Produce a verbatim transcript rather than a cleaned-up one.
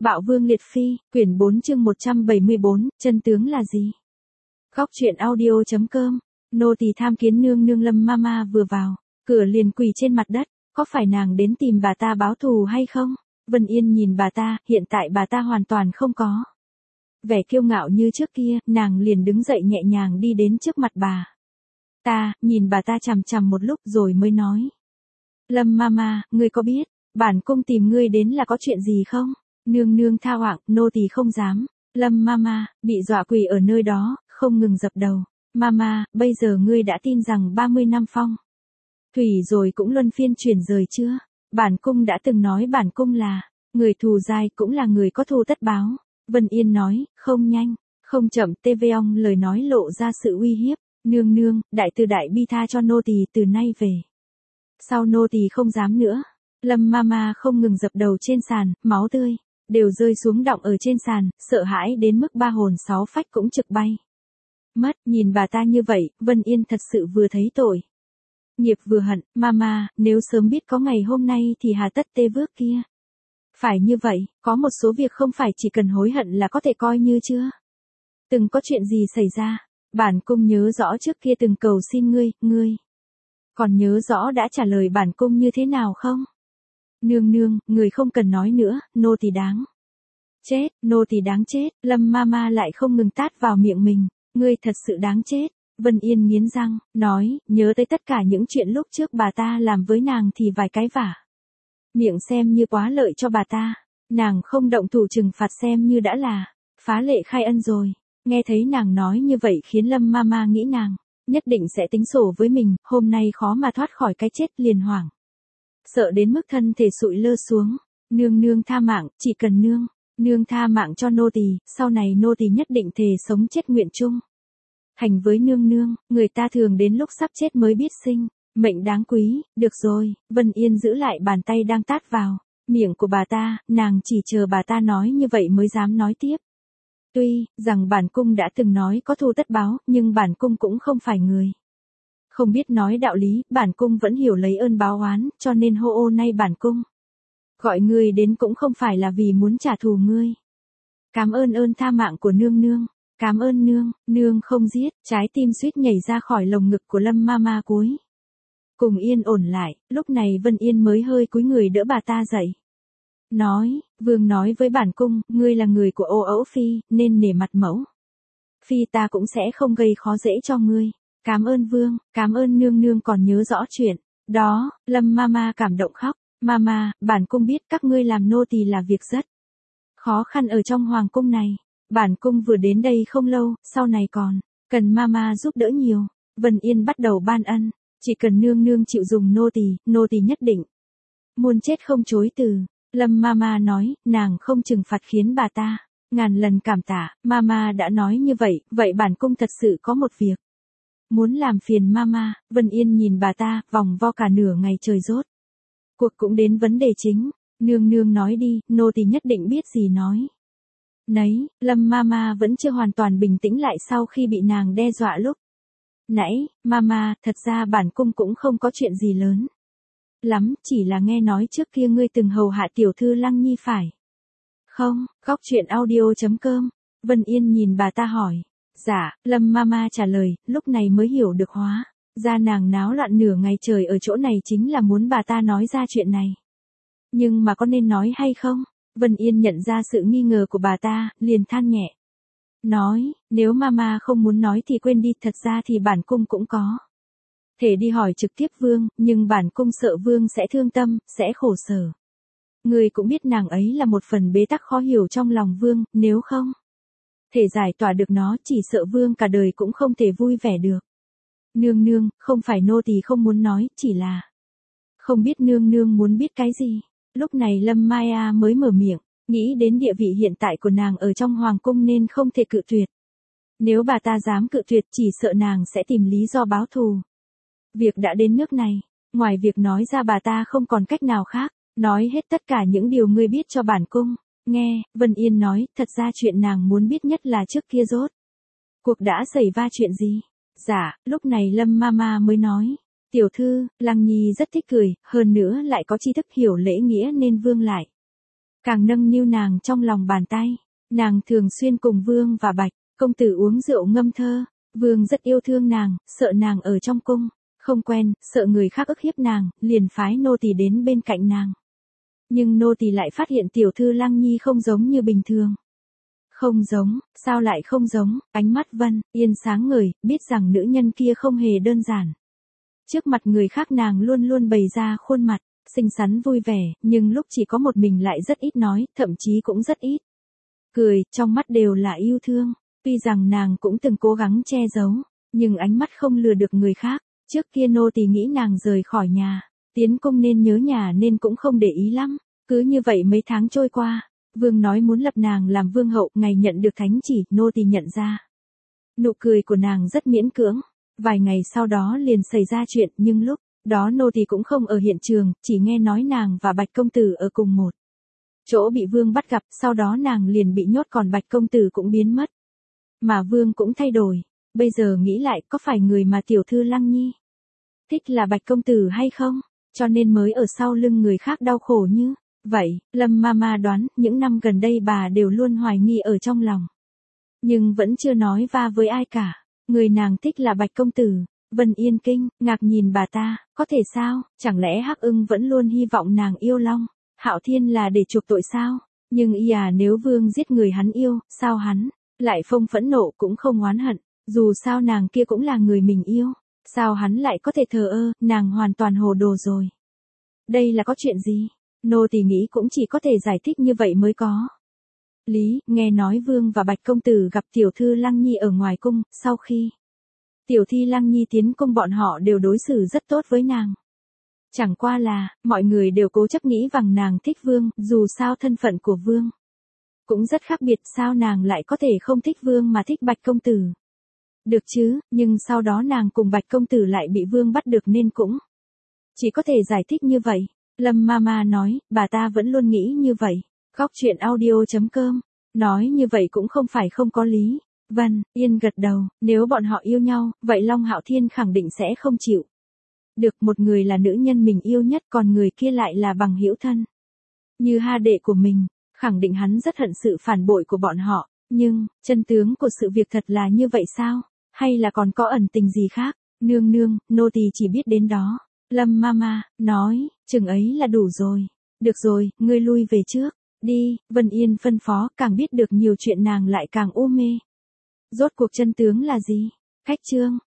Bạo Vương Liệt Phi, quyển bốn chương một trăm bảy mươi bốn, chân tướng là gì? Góc truyện audio.com, nô tỳ tham kiến nương nương. Lâm Mama vừa vào, cửa liền quỳ trên mặt đất, có phải nàng đến tìm bà ta báo thù hay không? Vân Yên nhìn bà ta, hiện tại bà ta hoàn toàn không có vẻ kiêu ngạo như trước kia, nàng liền đứng dậy nhẹ nhàng đi đến trước mặt bà ta, nhìn bà ta chằm chằm một lúc rồi mới nói. Lâm Mama, ngươi có biết, bản cung tìm ngươi đến là có chuyện gì không? Nương nương tha hoảng, nô tỳ không dám. Lâm Mama, bị dọa quỳ ở nơi đó, không ngừng dập đầu. Mama, bây giờ ngươi đã tin rằng ba mươi năm phong thủy rồi cũng luân phiên chuyển rời chưa? Bản cung đã từng nói bản cung là người thù dai, cũng là người có thù tất báo. Vân Yên nói, không nhanh, không chậm. Tê Vê Ong lời nói lộ ra sự uy hiếp. Nương nương, đại từ đại bi tha cho nô tỳ, từ nay về sau nô tỳ không dám nữa. Lâm Mama không ngừng dập đầu trên sàn, máu tươi đều rơi xuống đọng ở trên sàn, sợ hãi đến mức ba hồn sáu phách cũng trực bay mất. Nhìn bà ta như vậy, Vân Yên thật sự vừa thấy tội nghiệp vừa hận. Mama, nếu sớm biết có ngày hôm nay thì hà tất tê vước kia phải như vậy. Có một số việc không phải chỉ cần hối hận là có thể coi như chưa từng có chuyện gì xảy ra. Bản cung nhớ rõ trước kia từng cầu xin ngươi, ngươi còn nhớ rõ đã trả lời bản cung như thế nào không? Nương nương, người không cần nói nữa, nô tỳ đáng chết, nô tỳ đáng chết. Lâm Mama lại không ngừng tát vào miệng mình, ngươi thật sự đáng chết. Vân Yên nghiến răng, nói, nhớ tới tất cả những chuyện lúc trước bà ta làm với nàng thì vài cái vả miệng xem như quá lợi cho bà ta. Nàng không động thủ trừng phạt xem như đã là phá lệ khai ân rồi. Nghe thấy nàng nói như vậy khiến Lâm Mama nghĩ nàng nhất định sẽ tính sổ với mình, hôm nay khó mà thoát khỏi cái chết, liền hoảng sợ đến mức thân thể sụi lơ xuống. Nương nương tha mạng, chỉ cần nương nương tha mạng cho nô tỳ, sau này nô tỳ nhất định thề sống chết nguyện chung hành với nương nương. Người ta thường đến lúc sắp chết mới biết sinh mệnh đáng quý. Được rồi. Vân Yên giữ lại bàn tay đang tát vào miệng của bà ta, nàng chỉ chờ bà ta nói như vậy mới dám nói tiếp. Tuy rằng bản cung đã từng nói có thù tất báo, nhưng bản cung cũng không phải người không biết nói đạo lý. Bản cung vẫn hiểu lấy ơn báo oán, cho nên hô ô nay bản cung gọi ngươi đến cũng không phải là vì muốn trả thù ngươi. Cảm ơn ơn tha mạng của nương nương. Cảm ơn nương, nương không giết. Trái tim suýt nhảy ra khỏi lồng ngực của Lâm Mama cuối cùng yên ổn lại. Lúc này Vân Yên mới hơi cúi người đỡ bà ta dậy. Nói, vương nói với bản cung, ngươi là người của Ô Ẩu Phi, nên nể mặt mẫu phi ta cũng sẽ không gây khó dễ cho ngươi. Cảm ơn vương, cảm ơn nương nương còn nhớ rõ chuyện đó. Lâm Mama cảm động khóc. Mama, bản cung biết các ngươi làm nô tỳ là việc rất khó khăn ở trong hoàng cung này. Bản cung vừa đến đây không lâu, sau này còn cần Mama giúp đỡ nhiều. Vân Yên bắt đầu ban ân, chỉ cần nương nương chịu dùng nô tỳ, nô tỳ nhất định muôn chết không chối từ. Lâm Mama nói, nàng không trừng phạt khiến bà ta ngàn lần cảm tạ. Mama đã nói như vậy, vậy bản cung thật sự có một việc muốn làm phiền Mama. Vân Yên nhìn bà ta, vòng vo cả nửa ngày trời rốt cuộc cũng đến vấn đề chính. Nương nương nói đi, nô tỳ nhất định biết gì nói nấy. Lâm Mama vẫn chưa hoàn toàn bình tĩnh lại sau khi bị nàng đe dọa lúc nãy. Mama, thật ra bản cung cũng không có chuyện gì lớn lắm, chỉ là nghe nói trước kia ngươi từng hầu hạ tiểu thư Lăng Nhi phải không? Góc truyện audio.com. Vân Yên nhìn bà ta hỏi. Dạ. Lâm Mama trả lời, lúc này mới hiểu được hóa ra nàng náo loạn nửa ngày trời ở chỗ này chính là muốn bà ta nói ra chuyện này. Nhưng mà có nên nói hay không? Vân Yên nhận ra sự nghi ngờ của bà ta, liền than nhẹ. Nói, nếu Mama không muốn nói thì quên đi, thật ra thì bản cung cũng có thể đi hỏi trực tiếp vương, nhưng bản cung sợ vương sẽ thương tâm, sẽ khổ sở. Người cũng biết nàng ấy là một phần bế tắc khó hiểu trong lòng vương, nếu không thể giải tỏa được nó, chỉ sợ vương cả đời cũng không thể vui vẻ được. Nương nương, không phải nô tỳ không muốn nói, chỉ là không biết nương nương muốn biết cái gì. Lúc này Lâm Maya mới mở miệng, nghĩ đến địa vị hiện tại của nàng ở trong hoàng cung nên không thể cự tuyệt. Nếu bà ta dám cự tuyệt chỉ sợ nàng sẽ tìm lý do báo thù. Việc đã đến nước này, ngoài việc nói ra bà ta không còn cách nào khác, nói hết tất cả những điều ngươi biết cho bản cung. Nghe, Vân Yên nói, thật ra chuyện nàng muốn biết nhất là trước kia rốt cuộc đã xảy ra chuyện gì. Dạ, lúc này Lâm Mama mới nói, tiểu thư, Lăng Nhi rất thích cười, hơn nữa lại có tri thức hiểu lễ nghĩa nên vương lại càng nâng niu nàng trong lòng bàn tay. Nàng thường xuyên cùng Vương và Bạch công tử uống rượu ngâm thơ. Vương rất yêu thương nàng, sợ nàng ở trong cung không quen, sợ người khác ức hiếp nàng, liền phái nô tỳ đến bên cạnh nàng. Nhưng nô tỳ lại phát hiện tiểu thư Lăng Nhi không giống như bình thường. Không giống, sao lại không giống? Ánh mắt Vân Yên sáng ngời, biết rằng nữ nhân kia không hề đơn giản. Trước mặt người khác nàng luôn luôn bày ra khuôn mặt xinh xắn vui vẻ, nhưng lúc chỉ có một mình lại rất ít nói, thậm chí cũng rất ít cười, trong mắt đều là yêu thương. Tuy rằng nàng cũng từng cố gắng che giấu, nhưng ánh mắt không lừa được người khác. Trước kia nô tỳ nghĩ nàng rời khỏi nhà, tiến cung nên nhớ nhà nên cũng không để ý lắm. Cứ như vậy mấy tháng trôi qua, Vương nói muốn lập nàng làm vương hậu, ngày nhận được thánh chỉ, nô tỳ nhận ra. Nụ cười của nàng rất miễn cưỡng. Vài ngày sau đó liền xảy ra chuyện, nhưng lúc đó nô tỳ cũng không ở hiện trường, chỉ nghe nói nàng và Bạch công tử ở cùng một chỗ bị Vương bắt gặp, sau đó nàng liền bị nhốt, còn Bạch công tử cũng biến mất. Mà Vương cũng thay đổi. Bây giờ nghĩ lại, có phải người mà tiểu thư Lăng Nhi thích là Bạch công tử hay không? Cho nên mới ở sau lưng người khác đau khổ như vậy. Lâm Mama đoán, những năm gần đây bà đều luôn hoài nghi ở trong lòng, nhưng vẫn chưa nói va với ai cả. Người nàng thích là Bạch công tử. Vân Yên kinh ngạc nhìn bà ta, có thể sao? Chẳng lẽ Hắc Ưng vẫn luôn hy vọng nàng yêu Long Hạo Thiên là để chuộc tội sao? Nhưng y à, nếu Vương giết người hắn yêu, sao hắn lại không phẫn nộ cũng không oán hận? Dù sao nàng kia cũng là người mình yêu, sao hắn lại có thể thờ ơ? Nàng hoàn toàn hồ đồ rồi. Đây là có chuyện gì? Nô tỳ nghĩ cũng chỉ có thể giải thích như vậy mới có lý. Nghe nói Vương và Bạch công tử gặp tiểu thư Lăng Nhi ở ngoài cung, sau khi tiểu thi Lăng Nhi tiến cung bọn họ đều đối xử rất tốt với nàng. Chẳng qua là, mọi người đều cố chấp nghĩ rằng nàng thích Vương, dù sao thân phận của Vương cũng rất khác biệt, sao nàng lại có thể không thích Vương mà thích Bạch công tử? Được chứ, nhưng sau đó nàng cùng Bạch công tử lại bị Vương bắt được nên cũng chỉ có thể giải thích như vậy. Lâm Mama nói, bà ta vẫn luôn nghĩ như vậy. Góc truyện audio chấm com nói như vậy cũng không phải không có lý. Vân Yên gật đầu, nếu bọn họ yêu nhau, vậy Long Hạo Thiên khẳng định sẽ không chịu được. Một người là nữ nhân mình yêu nhất, còn người kia lại là bằng hữu thân như ha đệ của mình, khẳng định hắn rất hận sự phản bội của bọn họ. Nhưng, chân tướng của sự việc thật là như vậy sao? Hay là còn có ẩn tình gì khác? Nương nương, nô tỳ chỉ biết đến đó. Lâm Mama nói, chừng ấy là đủ rồi. Được rồi, ngươi lui về trước đi. Vân Yên phân phó, càng biết được nhiều chuyện nàng lại càng u mê. Rốt cuộc chân tướng là gì? Khách chương